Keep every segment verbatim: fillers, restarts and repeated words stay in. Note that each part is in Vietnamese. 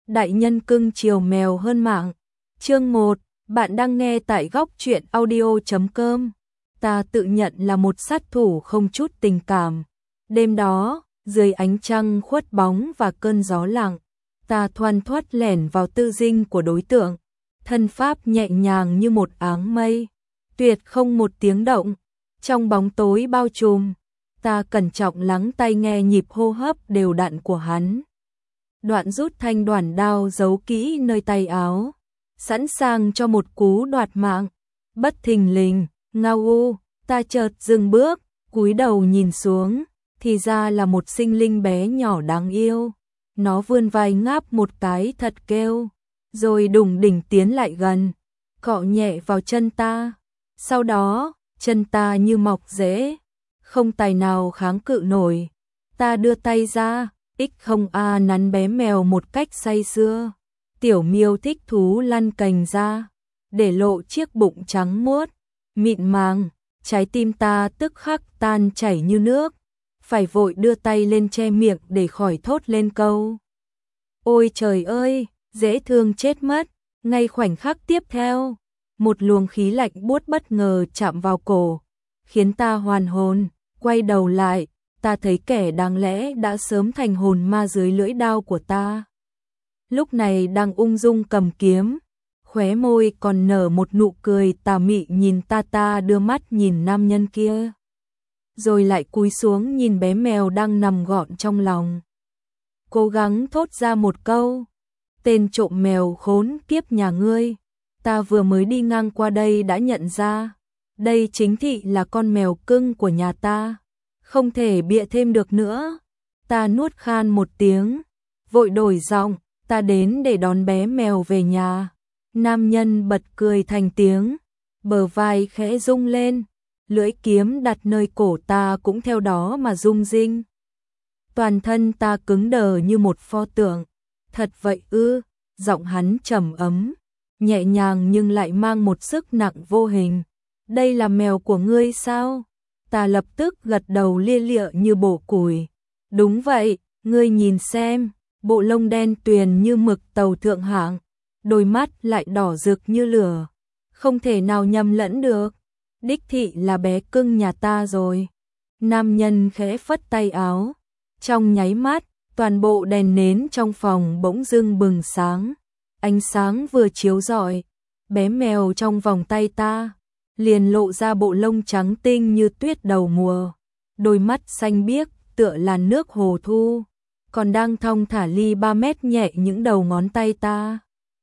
Đại nhân cưng chiều mèo hơn mạng. Chương một, bạn đang nghe tại góc truyện audio chấm com. Ta tự nhận là một sát thủ không chút tình cảm. Đêm đó, dưới ánh trăng khuất bóng và cơn gió lặng, ta thoăn thoắt lẻn vào tư dinh của đối tượng. Thân pháp nhẹ nhàng như một áng mây, tuyệt không một tiếng động. Trong bóng tối bao trùm, ta cẩn trọng lắng tai nghe nhịp hô hấp đều đặn của hắn. Đoạn rút thanh đoản đao giấu kỹ nơi tay áo, sẵn sàng cho một cú đoạt mạng. Bất thình lình, ngao u, ta chợt dừng bước, cúi đầu nhìn xuống, thì ra là một sinh linh bé nhỏ đáng yêu. Nó vươn vai ngáp một cái thật kêu, rồi đùng đỉnh tiến lại gần, cọ nhẹ vào chân ta. Sau đó, chân ta như mọc rễ, không tài nào kháng cự nổi. Ta đưa tay ra, ích không a nắn bé mèo một cách say sưa. Tiểu miêu thích thú lăn cành ra, để lộ chiếc bụng trắng muốt, mịn màng. Trái tim ta tức khắc tan chảy như nước, phải vội đưa tay lên che miệng để khỏi thốt lên câu: ôi trời ơi, dễ thương chết mất. Ngay khoảnh khắc tiếp theo, một luồng khí lạnh buốt bất ngờ chạm vào cổ, khiến ta hoàn hồn. Quay đầu lại, ta thấy kẻ đáng lẽ đã sớm thành hồn ma dưới lưỡi đao của ta, lúc này đang ung dung cầm kiếm, khóe môi còn nở một nụ cười tà mị nhìn ta. Ta đưa mắt nhìn nam nhân kia, rồi lại cúi xuống nhìn bé mèo đang nằm gọn trong lòng, cố gắng thốt ra một câu: tên trộm mèo khốn kiếp nhà ngươi, ta vừa mới đi ngang qua đây đã nhận ra, đây chính thị là con mèo cưng của nhà ta, không thể bịa thêm được nữa. Ta nuốt khan một tiếng, vội đổi giọng: ta đến để đón bé mèo về nhà. Nam nhân bật cười thành tiếng, bờ vai khẽ rung lên, lưỡi kiếm đặt nơi cổ ta cũng theo đó mà rung rinh. Toàn thân ta cứng đờ như một pho tượng. Thật vậy ư? Giọng hắn trầm ấm, nhẹ nhàng nhưng lại mang một sức nặng vô hình. Đây là mèo của ngươi sao? Ta lập tức gật đầu lia lịa như bổ củi. Đúng vậy, ngươi nhìn xem, bộ lông đen tuyền như mực tàu thượng hạng, đôi mắt lại đỏ rực như lửa, không thể nào nhầm lẫn được. Đích thị là bé cưng nhà ta rồi. Nam nhân khẽ phất tay áo, trong nháy mắt, toàn bộ đèn nến trong phòng bỗng dưng bừng sáng. Ánh sáng vừa chiếu rọi, bé mèo trong vòng tay ta liền lộ ra bộ lông trắng tinh như tuyết đầu mùa, đôi mắt xanh biếc tựa là nước hồ thu, còn đang thong thả ly ba mét nhẹ những đầu ngón tay ta.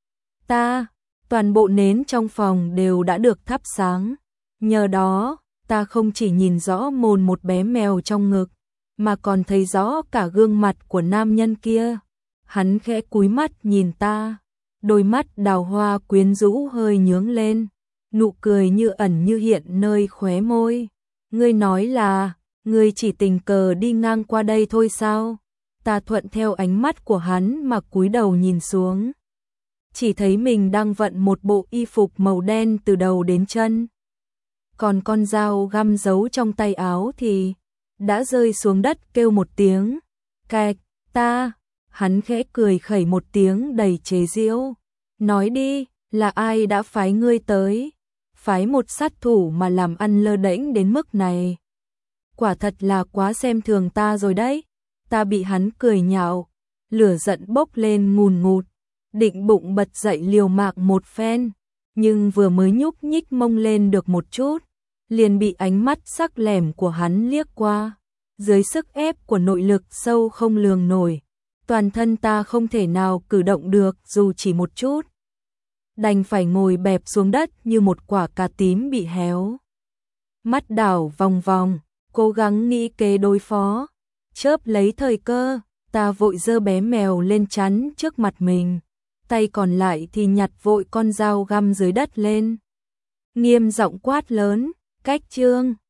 Ta, toàn bộ nến trong phòng đều đã được thắp sáng, nhờ đó, ta không chỉ nhìn rõ mồn một bé mèo trong ngực, mà còn thấy rõ cả gương mặt của nam nhân kia. Hắn khẽ cúi mắt nhìn ta, đôi mắt đào hoa quyến rũ hơi nhướng lên, nụ cười như ẩn như hiện nơi khóe môi. Ngươi nói là, ngươi chỉ tình cờ đi ngang qua đây thôi sao? Ta thuận theo ánh mắt của hắn mà cúi đầu nhìn xuống, chỉ thấy mình đang vận một bộ y phục màu đen từ đầu đến chân, còn con dao găm giấu trong tay áo thì đã rơi xuống đất kêu một tiếng cạch. Ta, hắn khẽ cười khẩy một tiếng đầy chế giễu, nói đi, là ai đã phái ngươi tới? Phái một sát thủ mà làm ăn lơ đễnh đến mức này, quả thật là quá xem thường ta rồi đấy. Ta bị hắn cười nhạo, lửa giận bốc lên ngùn ngụt, định bụng bật dậy liều mạng một phen, nhưng vừa mới nhúc nhích mông lên được một chút, liền bị ánh mắt sắc lẻm của hắn liếc qua. Dưới sức ép của nội lực sâu không lường nổi, toàn thân ta không thể nào cử động được dù chỉ một chút, đành phải ngồi bẹp xuống đất như một quả cà tím bị héo. Mắt đảo vòng vòng, cố gắng nghĩ kế đối phó. Chớp lấy thời cơ, ta vội giơ bé mèo lên chắn trước mặt mình, tay còn lại thì nhặt vội con dao găm dưới đất lên, nghiêm giọng quát lớn: cách trương.